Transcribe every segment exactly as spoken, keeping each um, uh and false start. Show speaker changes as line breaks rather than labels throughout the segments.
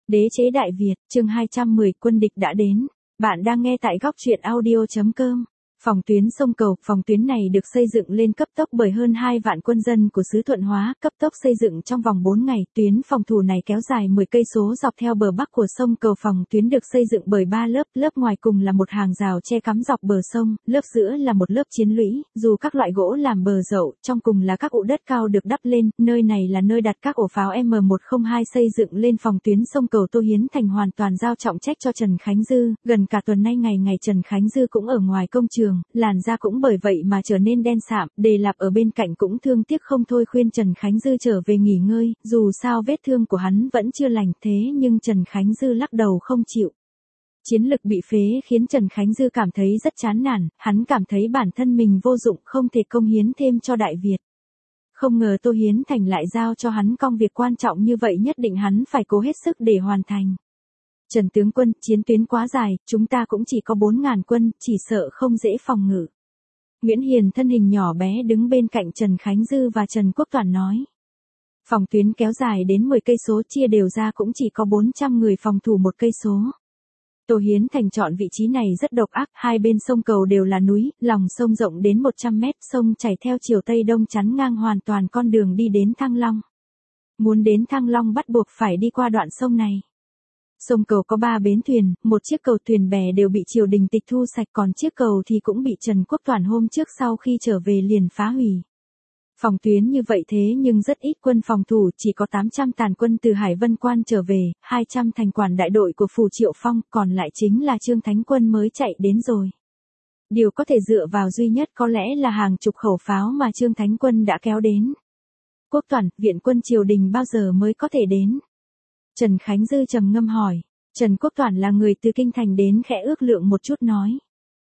Đế chế Đại Việt, chương hai trăm mười, quân địch đã đến. Bạn đang nghe tại góc truyện audio chấm com. Phòng tuyến sông Cầu, phòng tuyến này được xây dựng lên cấp tốc bởi hơn hai vạn quân dân của xứ Thuận Hóa, cấp tốc xây dựng trong vòng bốn ngày. Tuyến phòng thủ này kéo dài mười cây số dọc theo bờ bắc của sông Cầu. Phòng tuyến được xây dựng bởi ba lớp, lớp ngoài cùng là một hàng rào che cắm dọc bờ sông, lớp giữa là một lớp chiến lũy, dù các loại gỗ làm bờ dậu, trong cùng là các ụ đất cao được đắp lên, nơi này là nơi đặt các ổ pháo M một không hai xây dựng lên phòng tuyến sông Cầu. Tô Hiến Thành hoàn toàn giao trọng trách cho Trần Khánh Dư, gần cả tuần nay ngày ngày Trần Khánh Dư cũng ở ngoài công trường. Làn da cũng bởi vậy mà trở nên đen sạm, Đề Lạp ở bên cạnh cũng thương tiếc không thôi khuyên Trần Khánh Dư trở về nghỉ ngơi, dù sao vết thương của hắn vẫn chưa lành, thế nhưng Trần Khánh Dư lắc đầu không chịu. Chiến lực bị phế khiến Trần Khánh Dư cảm thấy rất chán nản, hắn cảm thấy bản thân mình vô dụng, không thể công hiến thêm cho Đại Việt. Không ngờ Tô Hiến Thành lại giao cho hắn công việc quan trọng như vậy, nhất định hắn phải cố hết sức để hoàn thành. Trần tướng quân, chiến tuyến quá dài, chúng ta cũng chỉ có bốn ngàn quân, chỉ sợ không dễ phòng ngự. Nguyễn Hiền thân hình nhỏ bé đứng bên cạnh Trần Khánh Dư và Trần Quốc Toản nói. Phòng tuyến kéo dài đến mười cây số, chia đều ra cũng chỉ có bốn trăm người phòng thủ một cây số. Tô Hiến Thành chọn vị trí này rất độc ác, hai bên sông Cầu đều là núi, lòng sông rộng đến một trăm mét, sông chảy theo chiều Tây Đông chắn ngang hoàn toàn con đường đi đến Thăng Long. Muốn đến Thăng Long bắt buộc phải đi qua đoạn sông này. Sông Cầu có ba bến thuyền, một chiếc cầu thuyền bè đều bị triều đình tịch thu sạch, còn chiếc cầu thì cũng bị Trần Quốc Toản hôm trước sau khi trở về liền phá hủy. Phòng tuyến như vậy thế nhưng rất ít quân phòng thủ, chỉ có tám trăm tàn quân từ Hải Vân Quan trở về, hai trăm thành quản đại đội của Phủ Triệu Phong, còn lại chính là Trương Thánh Quân mới chạy đến rồi. Điều có thể dựa vào duy nhất có lẽ là hàng chục khẩu pháo mà Trương Thánh Quân đã kéo đến. Quốc Toản, viện quân triều đình bao giờ mới có thể đến? Trần Khánh Dư trầm ngâm hỏi. Trần Quốc Toản là người từ Kinh Thành đến, khẽ ước lượng một chút nói.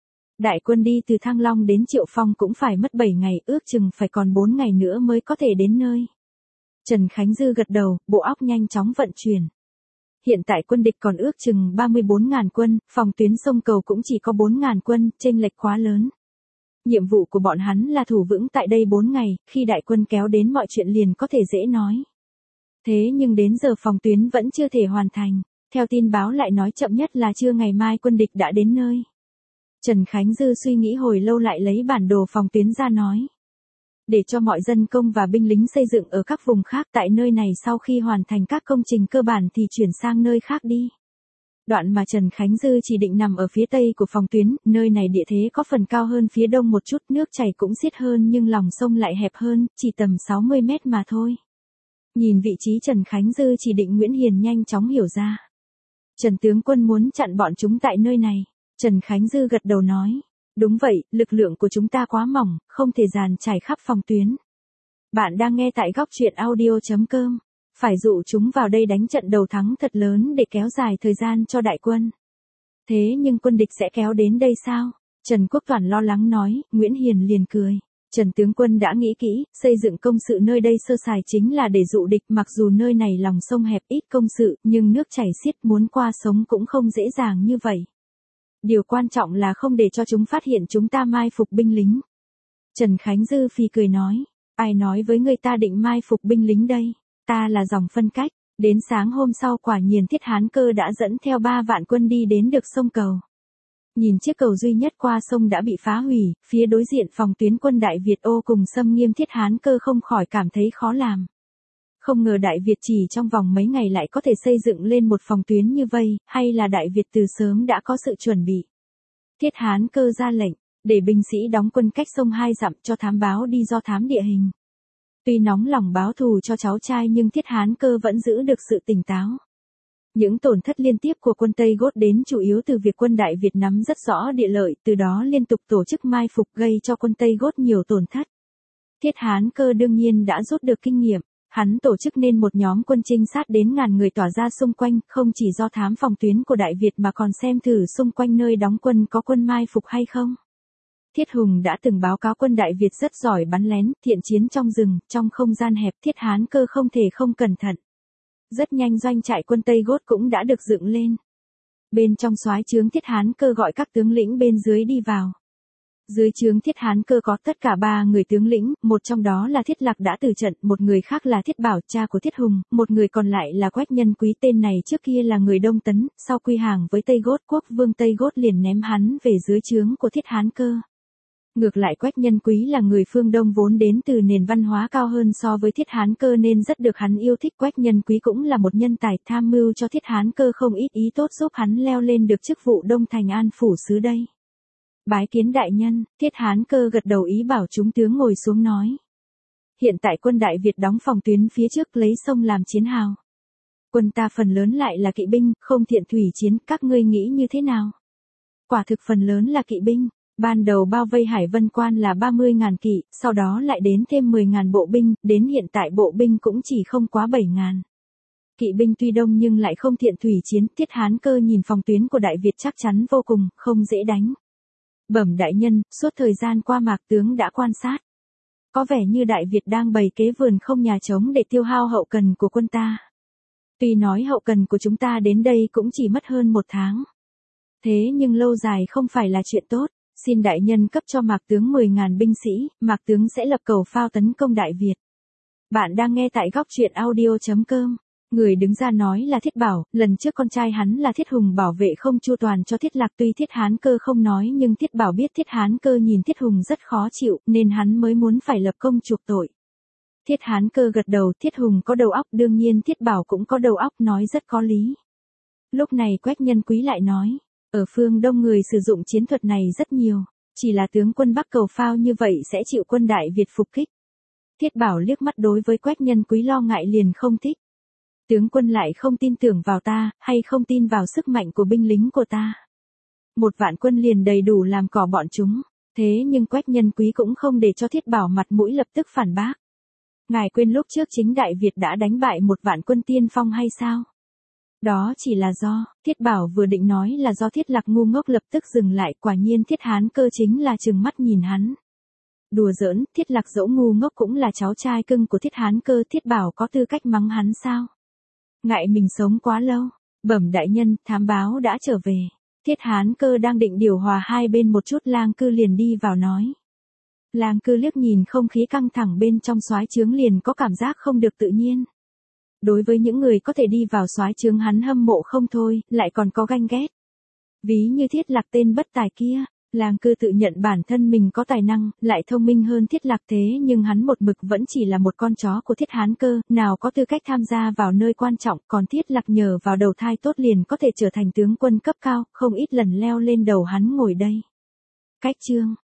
Đại quân đi từ Thăng Long đến Triệu Phong cũng phải mất bảy ngày, ước chừng phải còn bốn ngày nữa mới có thể đến nơi. Trần Khánh Dư gật đầu, bộ óc nhanh chóng vận chuyển. Hiện tại quân địch còn ước chừng ba mươi bốn ngàn quân, phòng tuyến sông Cầu cũng chỉ có bốn ngàn quân, chênh lệch quá lớn. Nhiệm vụ của bọn hắn là thủ vững tại đây bốn ngày, khi đại quân kéo đến mọi chuyện liền có thể dễ nói. Thế nhưng đến giờ phòng tuyến vẫn chưa thể hoàn thành, theo tin báo lại nói chậm nhất là trưa ngày mai quân địch đã đến nơi. Trần Khánh Dư suy nghĩ hồi lâu lại lấy bản đồ phòng tuyến ra nói. Để cho mọi dân công và binh lính xây dựng ở các vùng khác tại nơi này sau khi hoàn thành các công trình cơ bản thì chuyển sang nơi khác đi. Đoạn mà Trần Khánh Dư chỉ định nằm ở phía tây của phòng tuyến, nơi này địa thế có phần cao hơn phía đông một chút, nước chảy cũng xiết hơn nhưng lòng sông lại hẹp hơn, chỉ tầm sáu mươi mét mà thôi. Nhìn vị trí Trần Khánh Dư chỉ định, Nguyễn Hiền nhanh chóng hiểu ra. Trần tướng quân muốn chặn bọn chúng tại nơi này. Trần Khánh Dư gật đầu nói. Đúng vậy, lực lượng của chúng ta quá mỏng, không thể dàn trải khắp phòng tuyến. Bạn đang nghe tại góc truyện audio chấm com. Phải dụ chúng vào đây đánh trận đầu thắng thật lớn để kéo dài thời gian cho đại quân. Thế nhưng quân địch sẽ kéo đến đây sao? Trần Quốc Toản lo lắng nói. Nguyễn Hiền liền cười. Trần tướng quân đã nghĩ kỹ, xây dựng công sự nơi đây sơ sài chính là để dụ địch, mặc dù nơi này lòng sông hẹp ít công sự, nhưng nước chảy xiết, muốn qua sống cũng không dễ dàng như vậy. Điều quan trọng là không để cho chúng phát hiện chúng ta mai phục binh lính. Trần Khánh Dư phì cười nói, ai nói với người ta định mai phục binh lính đây, ta là dòng phân cách. Đến sáng hôm sau quả nhiên Thiết Hán Cơ đã dẫn theo ba vạn quân đi đến được sông Cầu. Nhìn chiếc cầu duy nhất qua sông đã bị phá hủy, phía đối diện phòng tuyến quân Đại Việt ô cùng xâm nghiêm, Thiết Hán Cơ không khỏi cảm thấy khó làm. Không ngờ Đại Việt chỉ trong vòng mấy ngày lại có thể xây dựng lên một phòng tuyến như vây, hay là Đại Việt từ sớm đã có sự chuẩn bị. Thiết Hán Cơ ra lệnh, để binh sĩ đóng quân cách sông hai dặm cho thám báo đi do thám địa hình. Tuy nóng lòng báo thù cho cháu trai nhưng Thiết Hán Cơ vẫn giữ được sự tỉnh táo. Những tổn thất liên tiếp của quân Tây Gót đến chủ yếu từ việc quân Đại Việt nắm rất rõ địa lợi, từ đó liên tục tổ chức mai phục gây cho quân Tây Gót nhiều tổn thất. Thiết Hán Cơ đương nhiên đã rút được kinh nghiệm, hắn tổ chức nên một nhóm quân trinh sát đến ngàn người tỏa ra xung quanh, không chỉ do thám phòng tuyến của Đại Việt mà còn xem thử xung quanh nơi đóng quân có quân mai phục hay không. Thiết Hùng đã từng báo cáo quân Đại Việt rất giỏi bắn lén, thiện chiến trong rừng, trong không gian hẹp, Thiết Hán Cơ không thể không cẩn thận. Rất nhanh doanh trại quân Tây Gót cũng đã được dựng lên. Bên trong soái trướng Thiết Hán Cơ gọi các tướng lĩnh bên dưới đi vào. Dưới trướng Thiết Hán Cơ có tất cả ba người tướng lĩnh, một trong đó là Thiết Lạc đã từ trận, một người khác là Thiết Bảo cha của Thiết Hùng, một người còn lại là Quách Nhân Quý, tên này trước kia là người Đông Tấn, sau quy hàng với Tây Gót, quốc vương Tây Gót liền ném hắn về dưới trướng của Thiết Hán Cơ. Ngược lại Quách Nhân Quý là người phương Đông vốn đến từ nền văn hóa cao hơn so với Thiết Hán Cơ nên rất được hắn yêu thích. Quách Nhân Quý cũng là một nhân tài, tham mưu cho Thiết Hán Cơ không ít ý tốt, giúp hắn leo lên được chức vụ Đông Thành An phủ sứ đây. Bái kiến đại nhân, Thiết Hán Cơ gật đầu ý bảo chúng tướng ngồi xuống nói. Hiện tại quân Đại Việt đóng phòng tuyến phía trước lấy sông làm chiến hào. Quân ta phần lớn lại là kỵ binh, không thiện thủy chiến, các ngươi nghĩ như thế nào? Quả thực phần lớn là kỵ binh. Ban đầu bao vây Hải Vân Quan là ba mươi ngàn kỵ, sau đó lại đến thêm mười ngàn bộ binh, đến hiện tại bộ binh cũng chỉ không quá bảy ngàn. Kỵ binh tuy đông nhưng lại không thiện thủy chiến, Thiết Hán Cơ nhìn phòng tuyến của Đại Việt chắc chắn vô cùng, không dễ đánh. Bẩm đại nhân, suốt thời gian qua Mạc tướng đã quan sát. Có vẻ như Đại Việt đang bày kế vườn không nhà trống để tiêu hao hậu cần của quân ta. Tuy nói hậu cần của chúng ta đến đây cũng chỉ mất hơn một tháng. Thế nhưng lâu dài không phải là chuyện tốt. Xin đại nhân cấp cho Mạc tướng mười ngàn binh sĩ, Mạc tướng sẽ lập cầu phao tấn công Đại Việt. Bạn đang nghe tại góc truyện audio chấm com. Người đứng ra nói là Thiết Bảo, lần trước con trai hắn là Thiết Hùng bảo vệ không chu toàn cho Thiết Lạc, tuy Thiết Hán Cơ không nói nhưng Thiết Bảo biết Thiết Hán Cơ nhìn Thiết Hùng rất khó chịu nên hắn mới muốn phải lập công chuộc tội. Thiết Hán Cơ gật đầu, Thiết Hùng có đầu óc, đương nhiên Thiết Bảo cũng có đầu óc, nói rất có lý. Lúc này Quách Nhân Quý lại nói. Ở phương Đông người sử dụng chiến thuật này rất nhiều, chỉ là tướng quân Bắc cầu phao như vậy sẽ chịu quân Đại Việt phục kích. Thiết Bảo liếc mắt đối với Quách Nhân Quý lo ngại liền không thích. Tướng quân lại không tin tưởng vào ta, hay không tin vào sức mạnh của binh lính của ta. Một vạn quân liền đầy đủ làm cỏ bọn chúng, thế nhưng Quách Nhân Quý cũng không để cho Thiết Bảo mặt mũi, lập tức phản bác. Ngài quên lúc trước chính Đại Việt đã đánh bại một vạn quân tiên phong hay sao? Đó chỉ là do, Thiết Bảo vừa định nói là do Thiết Lạc ngu ngốc lập tức dừng lại, quả nhiên Thiết Hán Cơ chính là trừng mắt nhìn hắn. Đùa giỡn, Thiết Lạc dẫu ngu ngốc cũng là cháu trai cưng của Thiết Hán Cơ, Thiết Bảo có tư cách mắng hắn sao? Ngại mình sống quá lâu, bẩm đại nhân, thám báo đã trở về. Thiết Hán Cơ đang định điều hòa hai bên một chút, Lang Cư liền đi vào nói. Lang Cư liếc nhìn không khí căng thẳng bên trong soái trướng liền có cảm giác không được tự nhiên. Đối với những người có thể đi vào soái trướng hắn hâm mộ không thôi, lại còn có ganh ghét. Ví như Thiết Lạc tên bất tài kia, Lang Cư tự nhận bản thân mình có tài năng, lại thông minh hơn Thiết Lạc, thế nhưng hắn một mực vẫn chỉ là một con chó của Thiết Hán Cơ, nào có tư cách tham gia vào nơi quan trọng, còn Thiết Lạc nhờ vào đầu thai tốt liền có thể trở thành tướng quân cấp cao, không ít lần leo lên đầu hắn ngồi đây. Cách chương